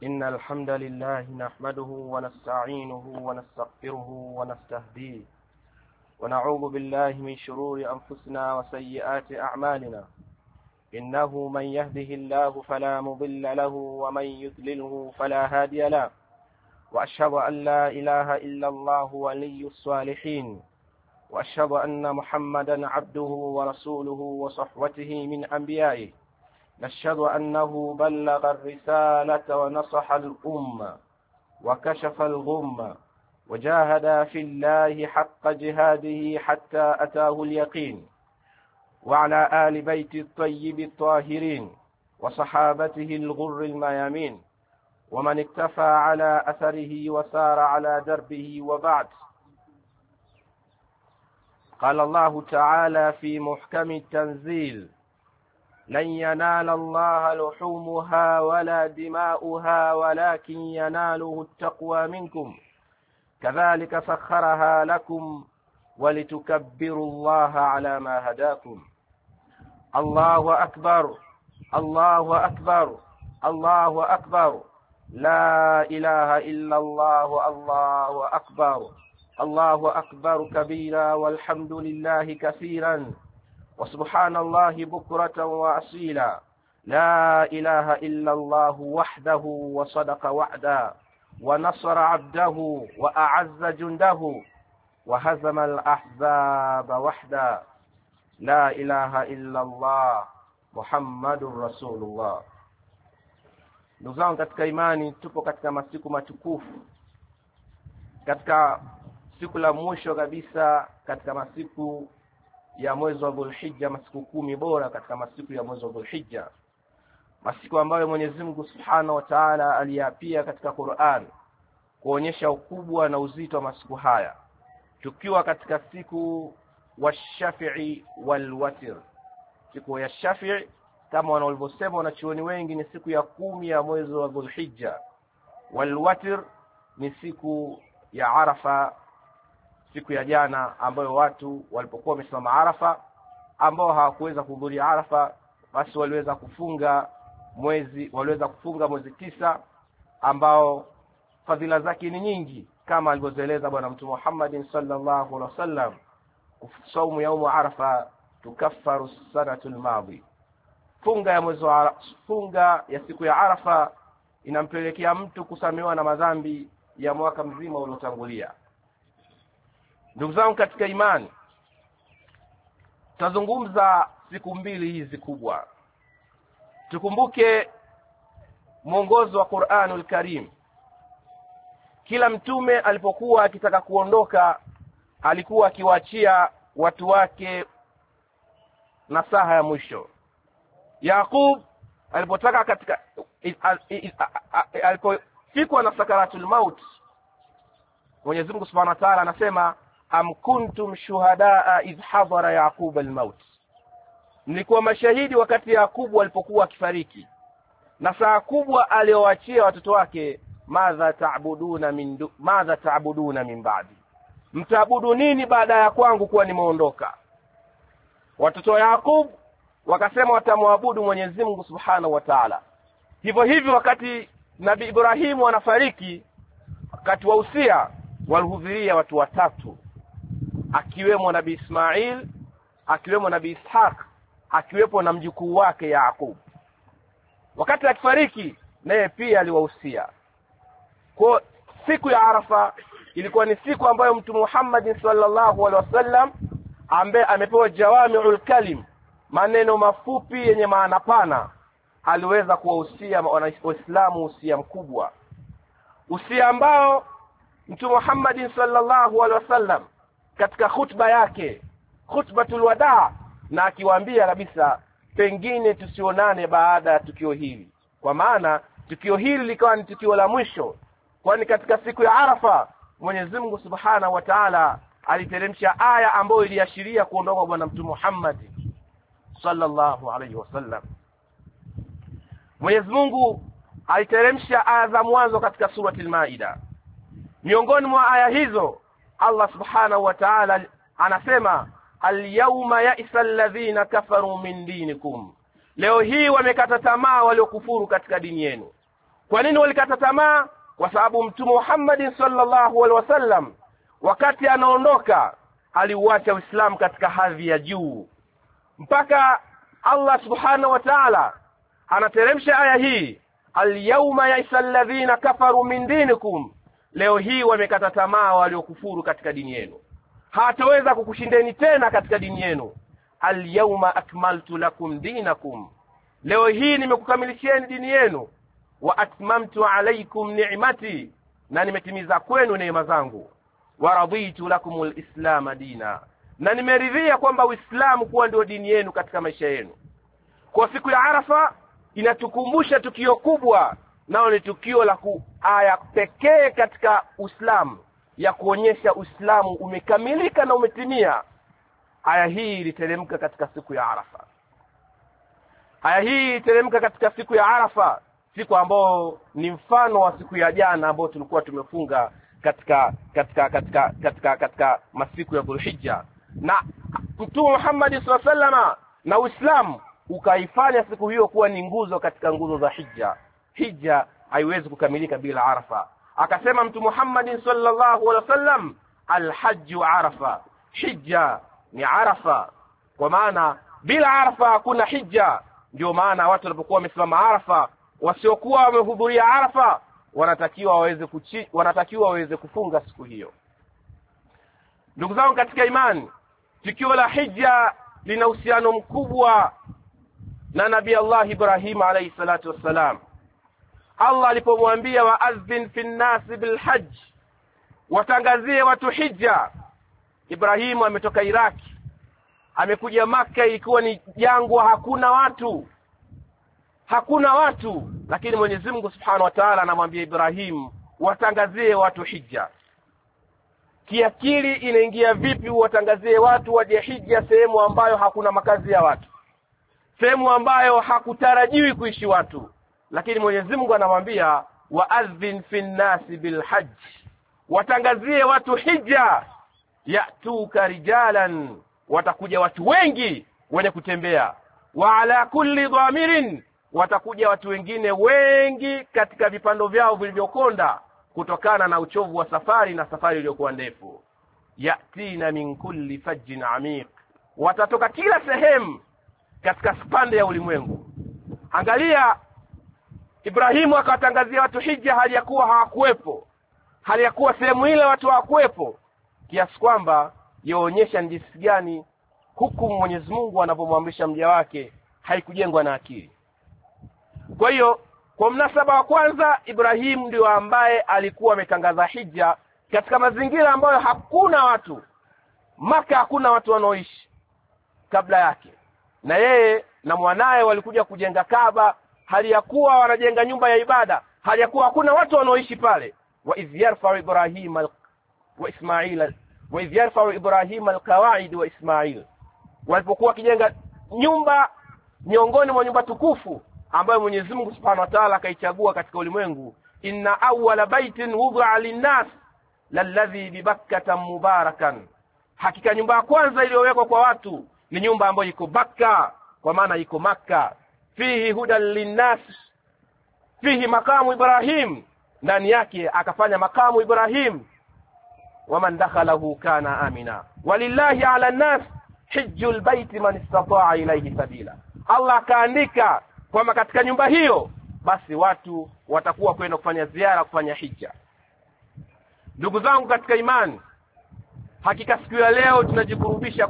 إن الحمد لله نحمده ونستعينه ونستغفره ونستهديه ونعوذ بالله من شرور أنفسنا وسيئات أعمالنا. إنه من يهده الله فلا مضل له ومن يضلله فلا هادي له. وأشهد أن لا إله إلا الله ولي الصالحين، وأشهد أن محمدا عبده ورسوله وصحوته من أنبيائه. نشهد أنه بلغ الرسالة ونصح الأمة وكشف الغمة وجاهد في الله حق جهاده حتى أتاه اليقين. وعلى آل بيت الطيب الطاهرين وصحابته الغر الميامين ومن اكتفى على أثره وسار على دربه. وبعد، قال الله تعالى في محكم التنزيل: لن ينال الله لحومها ولا دماؤها ولكن يناله التقوى منكم كذلك سخرها لكم ولتكبروا الله على ما هداكم. الله أكبر، الله أكبر، الله أكبر، لا إله إلا الله، الله أكبر، الله أكبر كبيرا والحمد لله كثيرا وسبحان الله بكرة وأصيلا. لا إله إلا الله وحده وصدق وعدا ونصر عبده وأعز جنده وهزم الأحزاب وحدا. لا إله إلا الله محمد رسول الله. Ndugu zangu katika imani, tupo katika masiku matukufu, katika siku la mwisho kabisa katika masiku ya mwezi wa Dhulhijja, masiku 10 bora katika masiku ya mwezi wa Dhulhijja, masiku ambayo Mwenyezi Mungu Subhanahu wa Ta'ala aliyapia katika Qur'an kuonyesha ukubwa na uzito wa masiku haya, tukiwa katika siku wa Shafi'i wal Watr. Siku ya Shafi'i kama wanavyosema wanachuoni wengi ni siku ya 10 ya mwezi wa Dhulhijja. Wal Watr ni siku ya Arafa, siku ya jana ambayo watu walipokuwa wamesimama Arafa, ambao hawakuweza kuhudhuria Arafa, basi waliweza kufunga mwezi 9 ambao fadhila zake ni nyingi kama alivyoeleza bwana Mtume Muhammad sallallahu alaihi wasallam: saumu yaumu Arafa tukaffaru sanatul madhi. Funga ya siku ya Arafa inampelekea mtu kusamehewa na madhambi ya mwaka mzima uliotangulia. Ndugu zangu katika imani, tazungumza siku mbili hizi kubwa. Tukumbuke mwongozo wa Qur'anul Karim. Kila mtume alipokuwa akitaka kuondoka alikuwa akiwaachia watu wake nasaha ya mwisho. Yaqub alipotaka katika alipofikwa na sakaratul maut, Mwenyezi Mungu Subhanahu wa Ta'ala anasema: am kuntum shuhadaa idh hadara Yaqub al-maut, mlikuwa mashahidi wakati Yakubu alipokuwa akifariki. Na saa kubwa aliyowaachia watoto wake: madha ta'buduna min ba'di, mtaabudu nini baada ya kwangu kuwa nimeondoka? Watoto wa Yakub wakasema watamwabudu Mwenyezi Mungu Subhanahu wa Ta'ala. Hivyo hivyo wakati Nabii Ibrahimu anafariki, wakati wa usia, walihudhuria watu watatu, akiwemo Nabii Ismail, akiwemo Nabii Ishaq, akiwepo na mjukuu wake Yaqub. Wakati akifariki naye pia aliwahusia. Kwa siku ya Arafa ilikuwa ni siku ambayo Mtume Muhammad sallallahu alaihi wasallam ambaye amepewa jawami'ul kalim, maneno mafupi yenye maana pana, aliweza kuwahusia Waislamu usia mkubwa, usia ambao Mtume Muhammad sallallahu alaihi wasallam katika khutba yake, khutbatul wadaa, na akiwaambia kabisa pengine tusionane baada ya tukio hili, kwa maana tukio hili likawa ni tukio la mwisho, kwani katika siku ya Arafa Mwenyezi Mungu Subhanahu wa Ta'ala aliteremsha aya ambayo iliashiria kuondoka bwana Mtume Muhammad sallallahu alaihi wasallam. Mwenyezi Mungu aliteremsha aya za mwanzo katika surati al-Maida. Miongoni mwa aya hizo Allah Subhanahu wa Ta'ala anasema: al-yawma ya'isa alladhina kafaru min dinikum, leo hii wamekata tamaa waliokufuru katika dini yenu. Kwa nini walikata tamaa? Kwa sababu Mtume Muhammad sallallahu alaihi wasallam wakati anaondoka aliuacha Uislamu katika hadhi ya juu, mpaka Allah subhanahu wa ta'ala anateremsha aya hii, al-yawma ya'isa alladhina kafaru min dinikum, leo hii wamekata tamaa waliokufuru katika dini yenu, hataweza kukushindeni tena katika dini yenu. Al-yawma akmaltu lakum dinakum, leo hii nimekukamilishieni dini yenu. Wa atmamtu alaykum ni'mati, na nimetimiza kwenu neema zangu. Wa raditu lakumul islam dina, na nimeridhia kwamba Uislamu kuwa ndio dini yenu katika maisha yenu. Kwa siku ya Arafa inatukumbusha tukio kubwa, nao ni tukio la aya pekee katika Uislamu ya kuonyesha Uislamu umekamilika na umetimia. Aya hii iliteremka katika siku ya Arafa. Aya hii iliteremka katika siku ya Arafa, siku ambayo ni mfano wa siku ya jana ambayo tulikuwa tumefunga katika masiku ya Dhulhijja. Na Mtume Muhammad sallallahu alaihi wasallam na Uislamu ukaifanya siku hiyo kuwa ni nguzo katika nguzo za hija. Hija haiwezi kukamilika bila Arafa. Akasema Mtume Muhammad sallallahu alaihi wasallam, al-hajju Arafa, hija ni Arafa. Kwa maana bila Arafa hakuna hija. Ndio maana watu walipokuwa wamesimama Arafa, wasiokuwa wamehudhuria Arafa wanatakiwa waweze kufunga siku hiyo. Ndugu zangu katika imani, tukio la hija lina uhusiano mkubwa na Nabii Allah Ibrahim alayhi salatu wassalam. Allah alipomwambia wa'adhin fin nas bil hajj, watangazie watu hija. Ibrahim ametoka Iraki, amekuja Makka ikiwa ni jangwa, hakuna watu, lakini Mwenyezi Mungu Subhanahu wa Ta'ala anamwambia Ibrahim watangazie watu hija. Kiakili inaingia vipi watangazie watu waje hija sehemu ambayo hakuna makazi ya watu, sehemu ambayo hakutarajiwi kuishi watu? Lakini Mwenyezi Mungu anamwambia wa'adhin fin nasi bil hajj, watangazie watu hija. Ya'tuka rijalan, watakuja watu wengi wenye kutembea. Wa ala kulli dhamirin, watakuja watu wengine wengi katika vipando vyao vilivyokonda kutokana na uchovu wa safari na safari iliyokuwa ndefu. Yatina min kulli fajjin amiq, watatoka kila sehemu katika pande ya ulimwengu. Angalia, Ibrahimu akawatangazia watu hija hali ya kuwa hawakuwepo, hali ya kuwa sehemu ile watu hawakuwepo, kiasi kwamba yaonyesha jinsi gani hukumu Mwenyezi Mungu anapomwamrisha mja wake haikujengwa na akili. Kwa hiyo kwa mnasaba wa kwanza, Ibrahim ndio ambaye alikuwa ametangaza hija katika mazingira ambayo hakuna watu. Maka hakuna watu wanaoishi kabla yake, na yeye na mwanae walikuja kujenga Kaaba hali ya kuwa wanajenga nyumba ya ibada, hali ya kuwa hakuna watu wanaoishi pale. Wa idh yarfa'u Ibrahim al-qawaid wa Ismail, walipokuwa wakijenga nyumba miongoni mwa nyumba tukufu ambayo Mwenyezi Mungu Subhanahu wa Ta'ala akaichagua katika ulimwengu. Inna awwala baitin wudi'a lin-nas lalladhi bi Bakkah mubarakan, hakika nyumba ya kwanza iliyowekwa kwa watu ni nyumba ambayo iko Bakka, kwa maana iko Makka. Fihi hudan lin-nas, fihi makamu Ibrahim, ndani yake akafanya makamu Ibrahim. Waman dakhalahu kana amina, walillahi ala an-nas hajjul baiti man istata'a ilayhi sabila. Allah akaandika kwamba katika nyumba hiyo basi watu watakuwa kwenda kufanya ziara, kufanya hija. Ndugu zangu katika imani, hakika siku ya leo tunajikurubisha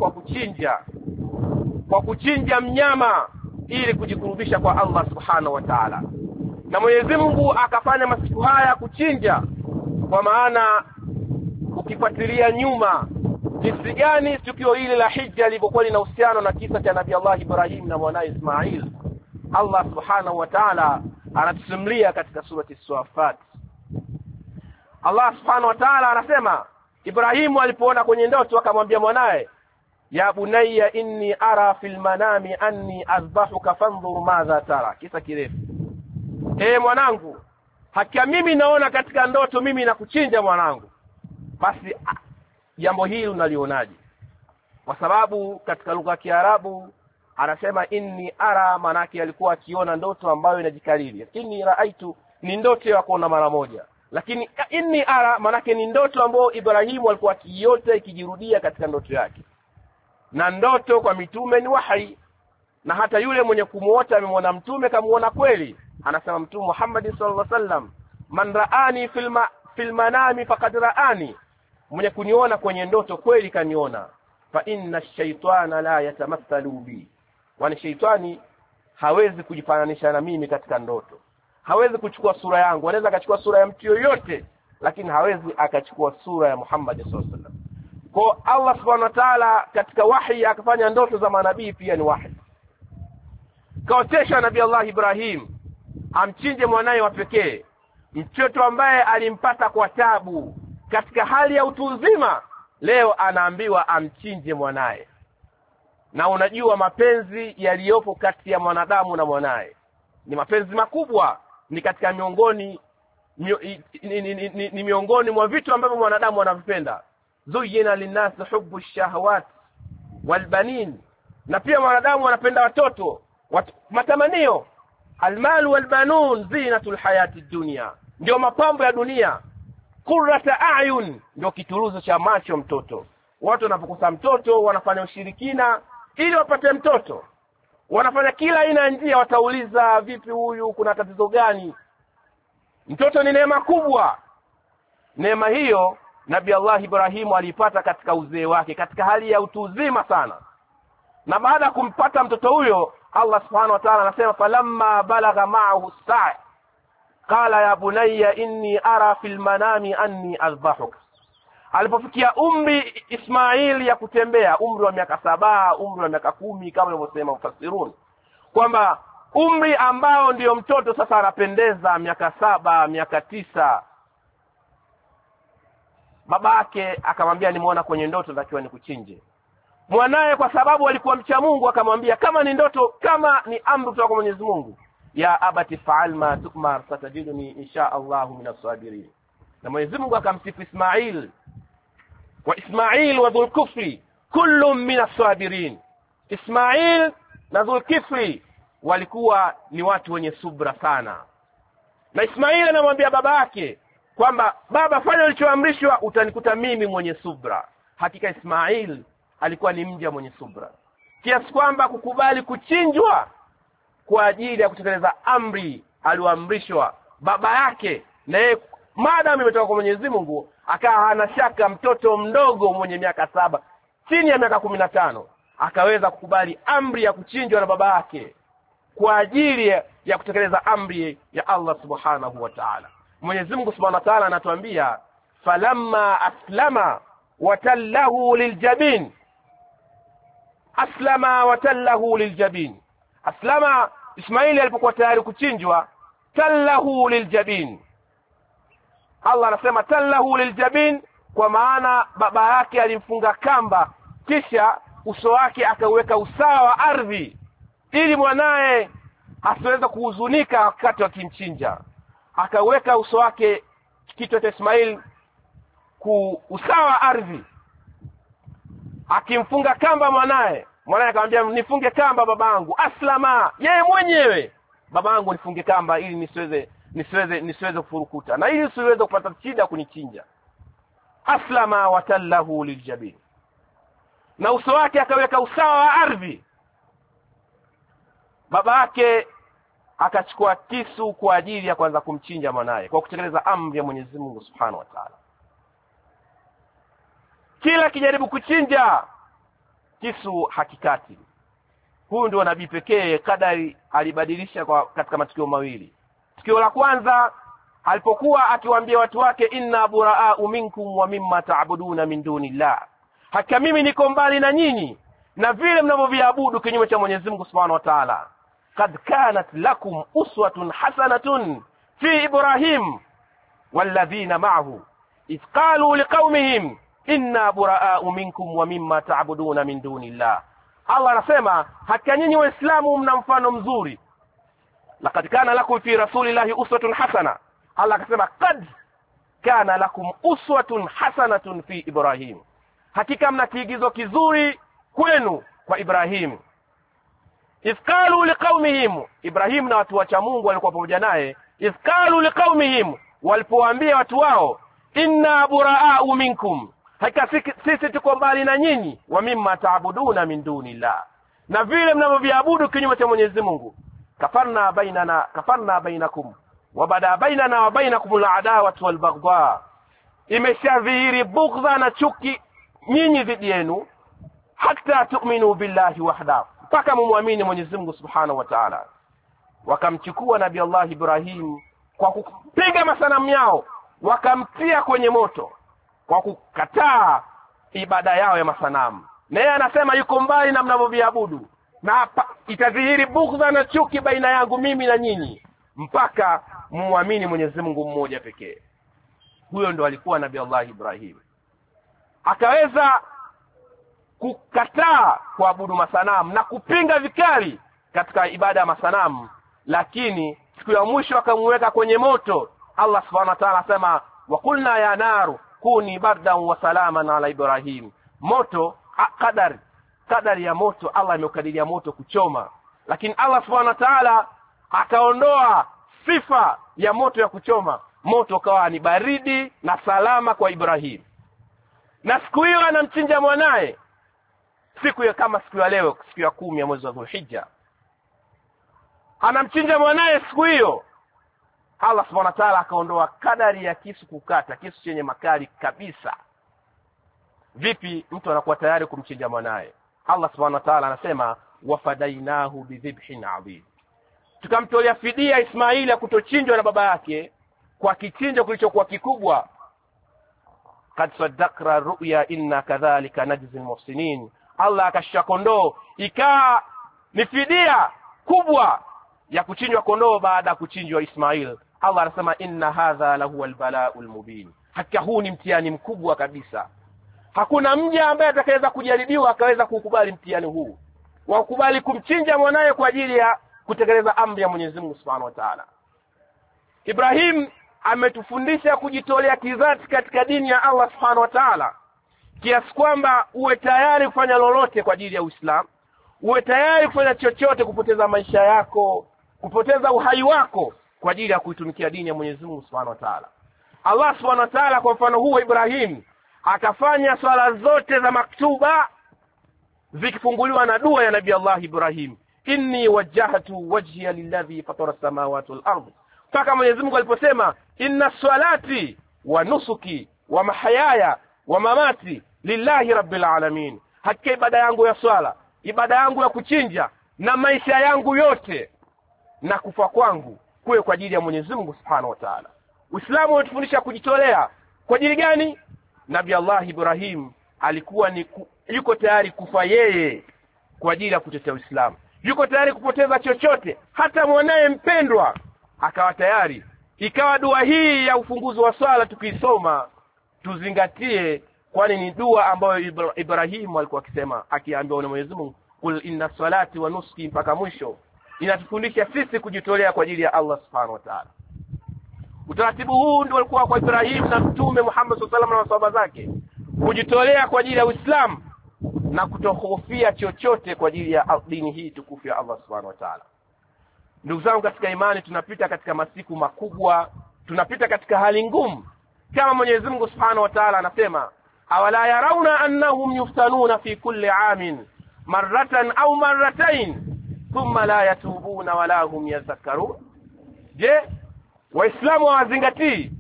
kwa kuchinja mnyama ili kujikurubisha kwa Allah Subhanahu wa Ta'ala. Na Mwenyezi Mungu akafanya masiku haya kuchinja, kwa maana ukifuatilia nyuma jinsi gani tukio hili la hija lilivyokuwa lina uhusiano na kisa cha Nabii Allah Ibrahim na mwanae Ismail, Allah Subhanahu wa Ta'ala anatusimulia katika surati As-Saffat. Allah Subhanahu wa Ta'ala anasema, Ibrahimu alipoona kwenye ndoto akamwambia mwanae, ya bunayya inni ara fil manami anni azbahuka fanzur madha tara. Kisa kirefu. Mwanangu, hakika mimi naona katika ndoto mimi nakuchinja mwanangu. Basi jambo hili unalionaje? Kwa sababu katika lugha ya Kiarabu anasema inni ara, manake alikuwa akiona ndoto ambayo inajikariri. Inni raaitu ni ndoto ya kuona mara moja, lakini inni ara manake ni ndoto ambayo Ibrahimu alikuwa akiota ikijirudia katika ndoto yake. Na ndoto kwa mitume ni wahi, na hata yule mwenye kumuota amemwona mtume kamuona kweli. Anasema Mtume Muhammad sallallahu alaihi wasallam, man raani fil manami faqad raani, mwenye kuniona kwenye ndoto kweli kaniona. Fa inna ash-shaytana la yatamathalu bi, wani shaytani hawezi kujifananisha na mimi katika ndoto, hawezi kuchukua sura yangu. Anaweza akachukua sura ya mtu yoyote, lakini hawezi akachukua sura ya Muhammad sallallahu alaihi wasallam. Kwa Allah subhanahu wa ta'ala katika wahi akafanya ndoto za manabii pia ni wahi. Kaotesha Nabii Allah Ibrahim amchinje mwanae wa pekee, mtoto ambaye alimpata kwa tabu katika hali ya utu uzima. Leo anaambiwa amchinje mwanae. Na unajua mapenzi yaliyopo kati ya mwanadamu na mwanae ni mapenzi makubwa, ni katika miongoni mwa vitu ambavyo mwanadamu anavipenda. Zuyina linnas hubbu shahawat walbanin, na pia mwanadamu anapenda watoto, matamanio. Almal walbanun zinatul hayati dunya, ndio mapambo ya dunia. Qurrata a'yun, ndio kituruzo cha macho mtoto. Watu wanapokosa mtoto wanafanya ushirikina ili wapate mtoto, wanafanya kila aina ya njia. Watauliza, vipi huyu, kuna tatizo gani? Mtoto ni neema kubwa. Neema hiyo Nabii Allah Ibrahimu alipata katika uzee wake, katika hali ya utu uzima sana. Na baada ya kumpata mtoto huyo, Allah subhanahu wa ta'ala anasema, falamma balagha ma'ahu as-sa'i qala ya bunayya inni ara fil manami anni azbahuk. Alipofikia umri Ismail ya kutembea, umri wa miaka 7, umri wa miaka 10 kama walivyosema mufassirun, kwamba umri ambao ndio mtoto sasa anapendeza, miaka 7, miaka 9, babake akamwambia, nimeona kwenye ndoto takiwa nikuchinje mwanae. Kwa sababu alikuwa mcha Mungu, akamwambia kama ni ndoto, kama ni amri kutoka kwa Mwenyezi Mungu, ya abati fa'al ma tu'mar satajiduni insha Allah minas sabirin. Na Mwenyezi Mungu akamsifu Ismail, wa Ismail wa Dhulkifli kullun minas sabirin. Ismail na Dhulkifli walikuwa ni watu wenye subra sana. Na Ismail anamwambia baba yake kwamba, baba, fanya ulichoamrishwa, utanikuta mimi mwenye subra. Hakika Ismail alikuwa ni mja mwenye subra, kiasi kwamba kukubali kuchinjwa kwa ajili ya kutekeleza amri aliyoamrishwa baba yake, na yeye maadamu imetoka kwa Mwenyezi Mungu, akawa hana shaka. Mtoto mdogo mwenye miaka 7, chini ya miaka 15, akaweza kukubali amri ya kuchinjwa na baba yake kwa ajili ya kutekeleza amri ya Allah subhanahu wa ta'ala. Mwenyezi Mungu subhanahu wa ta'ala anatuambia, falamma aslama watallahu liljabin. Aslama watallahu liljabin. Aslama, Ismaili alipokuwa tayari kuchinjwa, tallahu liljabin. Allah anasema tallahu liljabin kwa maana baba yake alimfunga kamba, kisha uso wake akaweka usawa wa ardhi ili mwanae asiweze kuhuzunika wakati akimchinja. Akaweka uso wake, kichwa cha Ismail usawa ardhi, akimfunga kamba mwanae. Mwanae akamwambia, nifunge kamba babangu. Aslama, yeye mwenyewe, babangu nifunge kamba ili nisiweze kufurukuta, na ili siweze kupata shida kunichinja. Aslama watallahu liljabin, na uso wake akaweka usawa wa ardhi. Baba yake akachukua kisu kwa ajili ya kuanza kumchinja mwanae kwa kutekeleza amri ya Mwenyezi Mungu Subhanahu wa Ta'ala. Kila kijaribu kuchinja, kisu hakikati. Huyu ndio nabii pekee kadari alibadilisha katika matukio mawili. Tukio la kwanza, alipokuwa akiwaambia watu wake, inna buraa'u minkum wa mimma ta'buduna min dunillah, hakika mimi niko mbali na nyinyi na vile mnavyoviabudu kinyume cha Mwenyezi Mungu Subhanahu wa Ta'ala. Qad kanat lakum uswatun hasanatun fi Ibrahim walladhina ma'ahu idh qalu liqaumihim inna buraa'u minkum wa mimma ta'buduna min dunillah. Allah anasema hakika nyinyi Waislamu mna mfano mzuri. Laqad kana lakum fi rasulillahi uswatun hasana. Allah akasema qad kana lakum uswatun hasanatun fi Ibrahim, hakika mna kiigizo kizuri kwenu kwa Ibrahim. Idh qalu liqaumihim, Ibrahim na watu wa Mungu walikuwa pamoja naye, Izqalu liqaumihim, walipowaambia watu wao, inna buraa'u minkum, hakika sisi tuko mbali na nyinyi, wa mimma ta'buduna min dunillah, na vile mnavyoviabudu kinyume cha Mwenyezi Mungu. Kafarna bainakum wa bada bainana wa bainakum al-adawatu wal-baghdha, imeshadhihiri bughdha na chuki nyinyi dhidi yenu, hatta tu'minu billahi wahda, mpaka mumwamini Mwenyezi Mungu subhanahu wa ta'ala. Wakamchukua Nabii Allah Ibrahim kwa kupiga masanamu yao, wakamtia kwenye moto kwa kukataa ibada yao ya masanamu. Na yeye anasema yuko mbali na mnavyoviabudu, na itadhihiri bughdha na chuki baina yangu mimi na nyinyi mpaka muamini Mwenyezi Mungu mmoja pekee. Huyo ndo alikuwa Nabii Allah Ibrahim. Akaweza kukataa kuabudu masanamu na kupinga vikali katika ibada ya masanamu, lakini siku ya mwisho akamweka kwenye moto. Allah subhanahu wa ta'ala asema, wa qulna ya naru kuni bardan wa salaman ala Ibrahim. Moto kadari ya moto, Allah amekadiria moto kuchoma, lakini Allah subhanahu wa ta'ala akaondoa sifa ya moto ya kuchoma. Moto kawa ni baridi na salama kwa Ibrahim. Na siku hiyo anamchinja mwanae, siku ya kama siku ya leo, siku ya 10 ya mwezi wa Dhulhijja, anamchinja mwanae siku hiyo. Allah subhanahu wa ta'ala akaondoa kadari ya kisu kukata, kisu chenye makali kabisa. Vipi mtu anakuwa tayari kumchinja mwanae? Allah subhanahu wa ta'ala anasema, wafadainahu bidhibhin adhim, tukamtolea fidia Ismaili kutochinjwa na baba yake kwa kichinjo kilichokuwa kikubwa. Kad saddaqra ru'ya inna kadhalika najzil muhsinin, Allah akashika kondoo, ikawa ni fidia kubwa ya kuchinjwa kondoo baada ya kuchinjwa Ismail. Allah anasema, inna hadha lahu albala'ul mubin, hakika huu ni mtihani mkubwa kabisa. Hakuna mja ambaye atakayeweza kujaribiwa akaweza kukubali mtihani huu wa kukubali kumchinja mwanae kwa ajili ya kutekeleza amri ya Mwenyezi Mungu Subhanahu wa Ta'ala. Ibrahim ametufundisha kujitolea kizati katika dini ya Allah Subhanahu wa Ta'ala, kiasi kwamba uwe tayari kufanya lolote kwa ajili ya Uislamu, uwe tayari kufanya chochote, kupoteza maisha yako, kupoteza uhai wako kwa ajili ya kuitumikia dini ya Mwenyezi Mungu Subhanahu wa Ta'ala. Allah Subhanahu wa Ta'ala kwa mfano huu Ibrahim akafanya swala zote za maktuba zikifunguliwa na dua ya Nabii Allah Ibrahim, inni wajjahtu wajhiya lilladhi fatara as-samawati wal ardh, mpaka Mwenyezi Mungu aliposema, inna salati wa nusuki wa mahayaya wa mamati lillahi rabbil alamin, hakika ibada yangu ya swala, ibada yangu ya kuchinja, na maisha yangu yote na kufa kwangu kuwe kwa ajili ya Mwenyezi Mungu Subhanahu wa Ta'ala. Uislamu unatufundisha kujitolea kwa ajili gani? Nabii Allah Ibrahim alikuwa yuko tayari kufa yeye kwa ajili ya kutetea Uislamu, yuko tayari kupoteza chochote, hata mwanae mpendwa akawa tayari. Ikawa dua hii ya ufunguzi wa swala tukisoma tuzingatie, kwani ni dua ambayo Ibrahim alikuwa akisema akiambiwa na Mwenyezi Mungu, kul inna salati wa nusuki, mpaka mwisho. Inatufundisha sisi kujitolea kwa ajili ya Allah Subhanahu wa Ta'ala. Utaratibu huu ndio ulikuwa kwa Ibrahim na Mtume Muhammad sallallahu alaihi wasallam na maswahaba zake, kujitolea kwa ajili ya Uislamu na kutohofia chochote kwa ajili ya dini hii tukufu ya Allah Subhanahu wa Ta'ala. Ndugu zangu katika imani, tunapita katika masiku makubwa, tunapita katika hali ngumu, kama Mwenyezi Mungu Subhanahu wa Ta'ala anasema, awala yarawna annahum yuftanuna fi kulli amin marratan au marratain thumma la yatubuna wala hum yadhakkarun. Je, Waislamu hawazingatii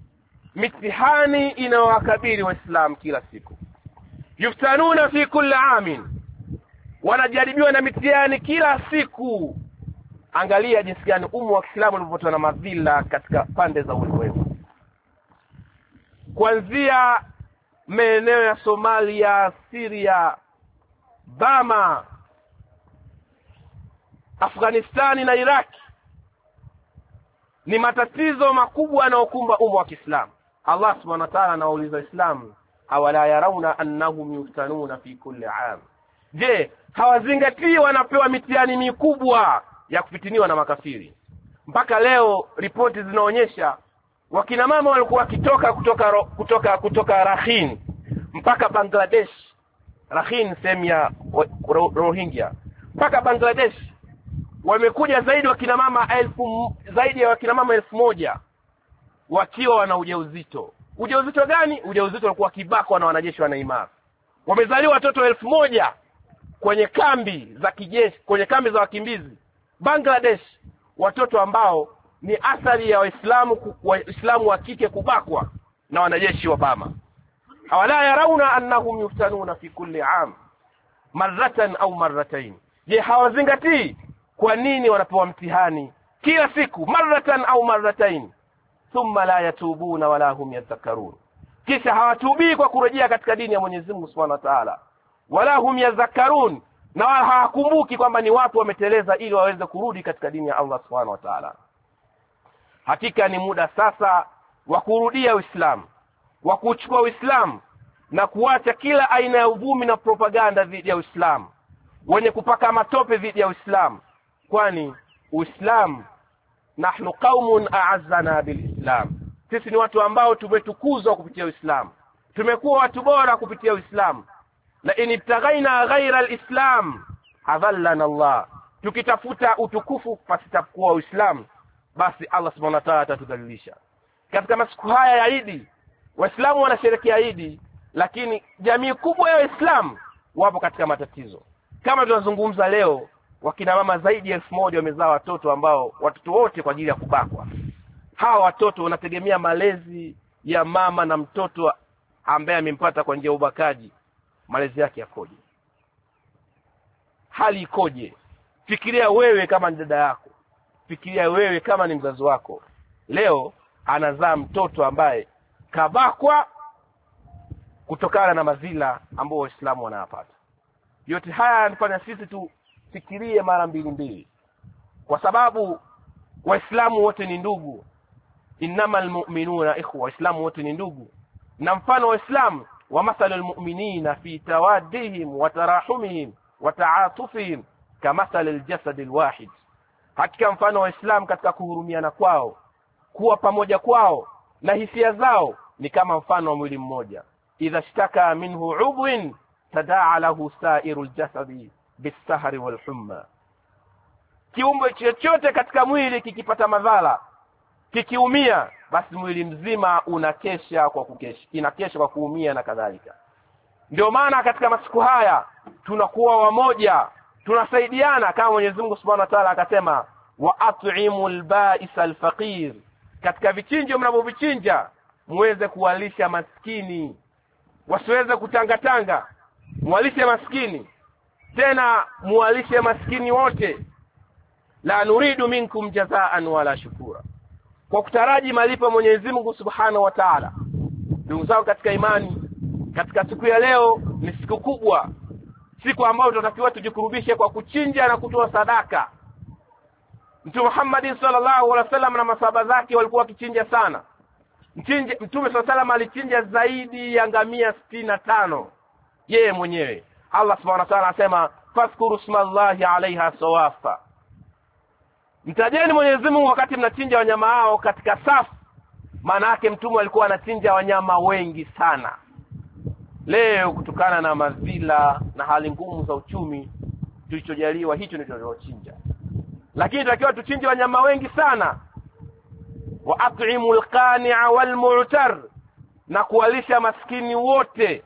mitihani inawakabili Waislamu kila siku? Yuftanuna fi kulli amin, wanajaribiwa na mitihani kila siku. Angalia jinsi gani umma wa Kiislamu ulivyotoa na madhila katika pande za ulimwengu, kuanzia maeneo ya Somalia, Syria, Bama, Afghanistani na Iraq. Ni matatizo makubwa yanayokumba umma wa Kiislamu. Allah Subhanahu wa Ta'ala anawauliza Waislamu, awala yarawna annahum yuftanuna fi kulli am, je, hawazingatii wanapewa mitihani mikubwa ya kufitiniwa na makafiri? Mpaka leo ripoti zinaonyesha wakina mama walikuwa wakitoka kutoka Rakhine mpaka Bangladesh, Rakhine sehemu ya Rohingya, mpaka Bangladesh, wamekuja zaidi zaidi ya wakina mama 1000 wakiwa wana ujauzito. Ujauzito gani? Ujauzito walikuwa kibakwa na wanajeshi wa Neymar. Wamezaliwa watoto 1000 kwenye kambi za kijeshi, kwenye kambi za wakimbizi Bangladesh, watoto ambao ni athari ya Waislamu wa kike kubakwa na wanajeshi wa Bama. Hawala yarauna annahum yuftanuna fi kulli am marratan au marratayn. Je, hawazingatii kwa nini wanapewa mtihani kila siku marratan au marratayn? Thumma la yatubuna wala hum yadhakkarun. Kisha hawatubii kwa kurejea katika dini ya Mwenyezi Mungu Subhanahu wa Ta'ala, wala hum yadhakkarun, na wala hawakumbuki kwamba ni watu wameteleza ili waweze kurudi katika dini ya Allah Subhanahu wa Ta'ala. Hakika ni muda sasa wa kurudia Uislamu, wa kuchukua Uislamu na kuacha kila aina ya uvumi na propaganda dhidi ya Uislamu, wenye kupaka matope dhidi ya Uislamu. Kwani Uislamu, nahnu qaumun a'azzana bilislam, sisi ni watu ambao tumetukuzwa kupitia Uislamu, tumekuwa watu bora kupitia Uislamu. La in ibtaghaina ghaira alislam adhallana Allah, tukitafuta utukufu pasitakuwa Uislamu, basi Allah Subhanahu wa Ta'ala atatudhalilisha. Katika masiku haya ya Eid, Waislamu wanasherehekea Eid, lakini jamii kubwa ya Waislamu wapo katika matatizo. Kama tunazungumza leo, wakina mama zaidi ya 1000 wamezaa watoto ambao watoto wote kwa ajili ya kubakwa. Hawa watoto wanategemea malezi ya mama na mtoto ambaye amempata kwa njia ya ubakaji. Malezi yake yakoje? Hali ikoje? Fikiria wewe kama ni dada yako, fikiria wewe kama ni mzazi wako, leo anazaa mtoto ambaye kabakwa kutokana na madhila ambao Waislamu wanayapata. Yote haya yanafanya sisi tufikirie mara mbili, kwa sababu Waislamu wote ni ndugu. Innamal mu'minuna ikhwa, Waislamu wote ni ndugu. Na mfano wa Waislamu wa mathalul mu'minina fi tawaddihim wa tarahumihim wa ta'atufihim kamathalil jasadil wahid. Hakika mfano wa Waislamu katika kuhurumiana kwao, kuwa pamoja kwao na hisia zao ni kama mfano wa mwili mmoja. Idha shtaka minhu udhun tadaa lahu sairul jasadi bisahari wal humma. Kiumbe chochote katika mwili kikipata madhara, kikiumia, basi mwili mzima inakesha kwa kuumia na kadhalika. Ndio maana katika masiku haya tunakuwa wamoja, tunasaidiana, kama Mwenyezi Mungu Subhanahu wa Ta'ala akasema wa at'imul ba'isal faqir. Katika vichinjo mnavyovichinja muweze kuwalisha maskini, wasiweze kutangatanga, muwalishe maskini, tena muwalishe maskini wote. La nuridu minkum jazaan wala shukura, kwa kutaraji malipo Mwenyezi Mungu Subhanahu wa Ta'ala. Ndugu zangu katika imani, katika siku ya leo ni siku kubwa, siku ambayo tunatakiwa tujikurubishe kwa kuchinja na kutoa sadaka. Mtume Muhammad sallallahu alaihi wasallam na masahaba zake walikuwa wakichinja sana. Mtume sallallahu alaihi wasallam alichinja zaidi ya ngamia 65 yeye mwenyewe. Allah Subhanahu wa Ta'ala anasema fazkuru smallahi alaiha sawafa, mtajeni Mwenyezi Mungu wakati mnachinja wanyama hao katika safu. Maana yake mtume alikuwa anachinja wanyama wengi sana. Leo kutokana na madhila na hali ngumu za uchumi tulichojaliwa, hicho ndio tunachinja, lakini tunatakiwa tuchinje wanyama wengi sana. Wa at'imul qani'a wal mu'tar, na kuwalisha maskini wote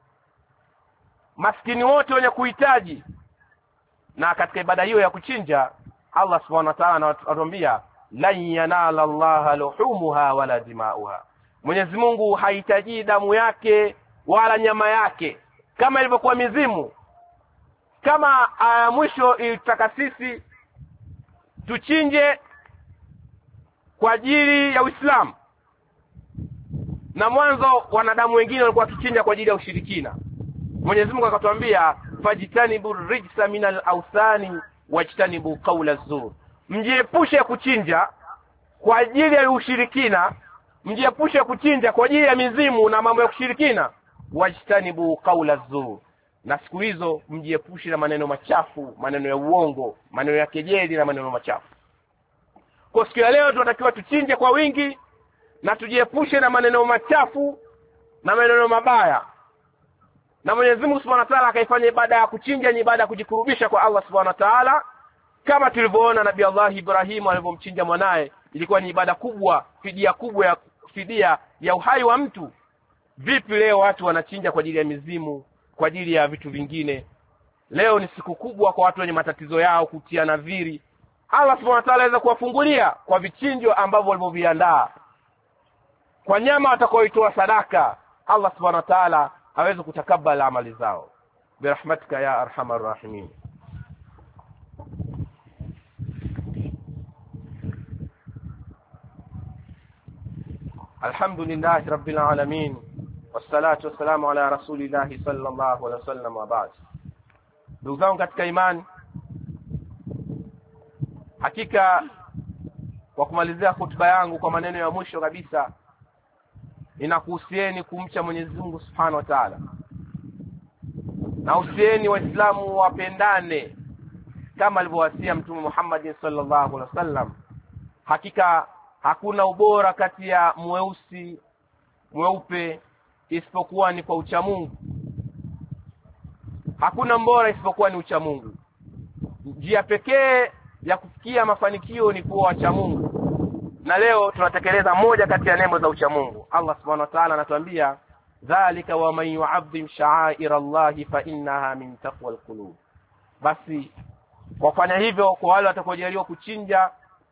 wenye kuhitaji. Na katika ibada hiyo ya kuchinja, Allah Subhanahu wa Ta'ala anatuambia lan yanala Allaha luhumuha wala dima'uha, Mwenyezi Mungu hahitaji damu yake wala nyama yake kama ilivyokuwa mizimu. Kama mwisho ilitaka sisi tuchinje kwa ajili ya Uislamu, na mwanzo wanadamu wengine walikuwa wakichinja kwa ajili ya ushirikina. Mwenyezi Mungu akatuambia fajtanibu rijsa minal awthani wajtanibu qawla zur, mjiepushe kuchinja kwa ajili ya ushirikina, mjiepushe kuchinja kwa ajili ya mizimu na mambo ya kushirikina. Wajtanibu qawla zur, na siku hizo mjiepushe na maneno machafu, maneno ya uongo, maneno ya kejeli na maneno machafu. Kwa siku ya leo tunatakiwa tuchinje kwa wingi na tujiepushe na maneno machafu na maneno mabaya. Na Mwenyezi Mungu Subhanahu wa Ta'ala akaifanya ibada ya kuchinja ni ibada ya kujikurubisha kwa Allah Subhanahu wa Ta'ala, kama tulivyoona Nabii Allah Ibrahim alivyomchinja mwanae, ilikuwa ni ibada kubwa, fidia ya uhai wa mtu. Vipi leo watu wanachinja kwa ajili ya mizimu, kwa ajili ya vitu vingine? Leo ni siku kubwa kwa watu wenye matatizo yao kutia nadhiri. Allah Subhanahu wa Ta'ala aweza kuwafungulia kwa vichinjo ambavyo walivyoviandaa, kwa nyama watakaoitoa sadaka. Allah Subhanahu wa Ta'ala aweze kutakabala amali zao birahmatika ya arhamar rahimin. Alhamdulillah rabbil alamin, wassalatu wassalamu ala rasulillah sallallahu alaihi wasallam, wa ba'd. Ndugu zangu katika imani, hakika kwa kumalizia hotuba yangu kwa maneno ya mwisho kabisa, ninakuhusieni kumcha Mwenyezi Mungu Subhanahu wa Ta'ala. Nahusieni Waislamu wapendane kama alivyowasia Mtume Muhammad sallallahu alaihi wasallam. Hakika hakuna ubora kati ya mweusi mweupe isipokuwa ni kwa uchamungu. Hakuna mbora isipokuwa ni uchamungu. Njia pekee ya kufikia mafanikio ni kuwa wachamungu. Na leo tunatekeleza moja kati ya nembo za uchamungu. Allah Subhanahu wa Ta'ala anatuambia, dhalika wa man yu'azzim sha'air Allah fa innaha min taqwal qulub. Basi kwa kufanya hivyo, kwa wale watakaojaliwa kuchinja,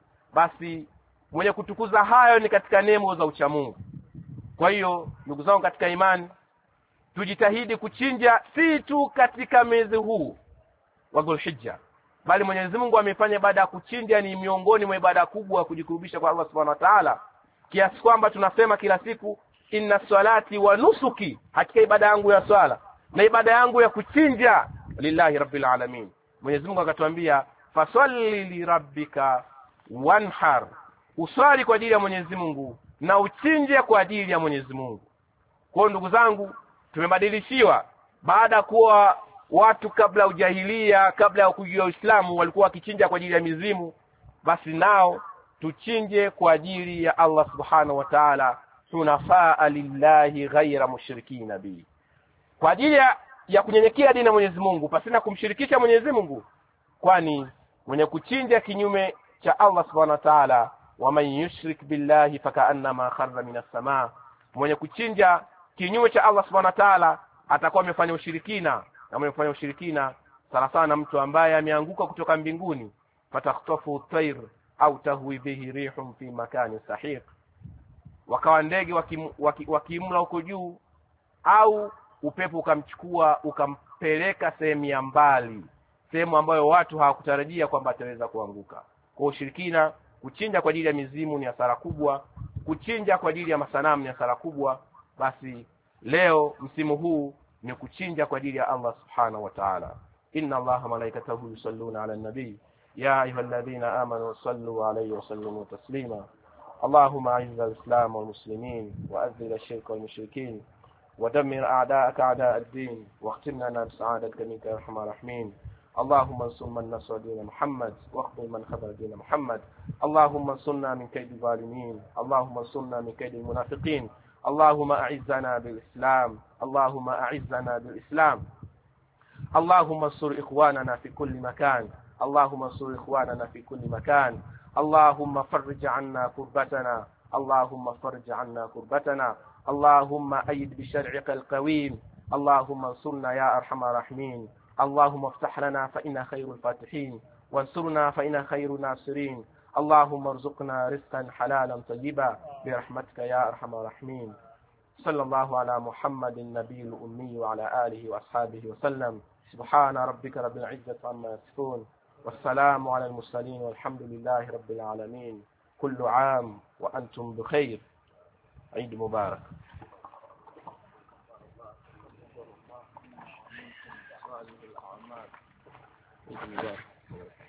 basi mwenye kutukuza hayo ni katika nembo za uchamungu. Kwa hiyo ndugu zangu katika imani, tujitahidi kuchinja si tu katika mwezi huu wa Dhulhijja, bali Mwenyezi Mungu amefanya ibada ya kuchinja ni miongoni mwa ibada kubwa kujikurubisha kwa Allah Subhanahu wa Ta'ala, kiasi kwamba tunasema kila siku, inna salati wa nusuki, hakika ibada yangu ya swala na ibada yangu ya kuchinja lillahi rabbil alamin. Mwenyezi Mungu akatuambia, fasalli li rabbika wanhar, uswali kwa ajili ya Mwenyezi Mungu na uchinje kwa ajili ya Mwenyezi Mungu. Kwa ndugu zangu, tumebadilishiwa. Baada kuwa watu kabla ujahilia, kabla ya kujua Uislamu, walikuwa wakichinja kwa ajili ya mizimu, basi nao tuchinje kwa ajili ya Allah Subhanahu wa Ta'ala, tunafaa lillahi ghaira mushrikina bi, kwa ajili ya kunyenyekea dini ya Mwenyezi Mungu pasina kumshirikisha Mwenyezi Mungu. Kwani mwenye kuchinja kinyume cha Allah Subhanahu wa Ta'ala, wa man yushrik billahi fakaannama kharra minas samaa, mwenye kuchinja kinyume cha Allah Subhanahu wa Ta'ala atakuwa amefanya ushirikina, na mwenye kufanya ushirikina sana sana mtu ambaye ameanguka kutoka mbinguni, fatakhtafu tayr au tahwi bihi rihum fi makani sahiq, wakawa ndege wakimla huko juu, au upepo ukamchukua ukampeleka sehemu ya mbali, sehemu ambayo watu hawakutarajia kwamba ataweza kuanguka. Kwa ushirikina, kuchinja kwa ajili ya mizimu ni hasara kubwa, kuchinja kwa ajili ya masanamu ni hasara kubwa. Basi leo msimu huu ni kuchinja kwa ajili ya Allah Subhanahu wa Ta'ala. Inna Allaha malaikatahu yusalluna 'alan nabiy ya ayyuhalladhina amanu sallu 'alayhi wa sallimu taslima. Allahumma a'izz al-islam wal muslimin wa adhil ash-shirka wal mushrikeen wa dammir a'da'aka a'da' ad-din wa akhtimna bisa'adatika minka ya arhamar rahimin. اللهم انصر من نصر دين محمد واخذل من خذل دين محمد. اللهم انصرنا من كيد الظالمين، اللهم انصرنا من كيد المنافقين. اللهم اعزنا بالإسلام، اللهم اعزنا بالإسلام. اللهم انصر إخواننا في كل مكان، اللهم انصر إخواننا في كل مكان. اللهم فرج عنا كربتنا، اللهم فرج عنا كربتنا. اللهم أيد بشرعك القويم، اللهم انصرنا يا أرحم الراحمين. اللهم افتح لنا فإنا خير الفاتحين، وانصرنا فإنا خير الناصرين. اللهم ارزقنا رزقا حلالا طيبا برحمتك يا أرحم الراحمين. صلى الله على محمد النبي الأمي وعلى آله وأصحابه وسلم. سبحان ربك رب العزة عما يصفون، والسلام على المرسلين، والحمد لله رب العالمين. كل عام وأنتم بخير. عيد مبارك. الأعمال.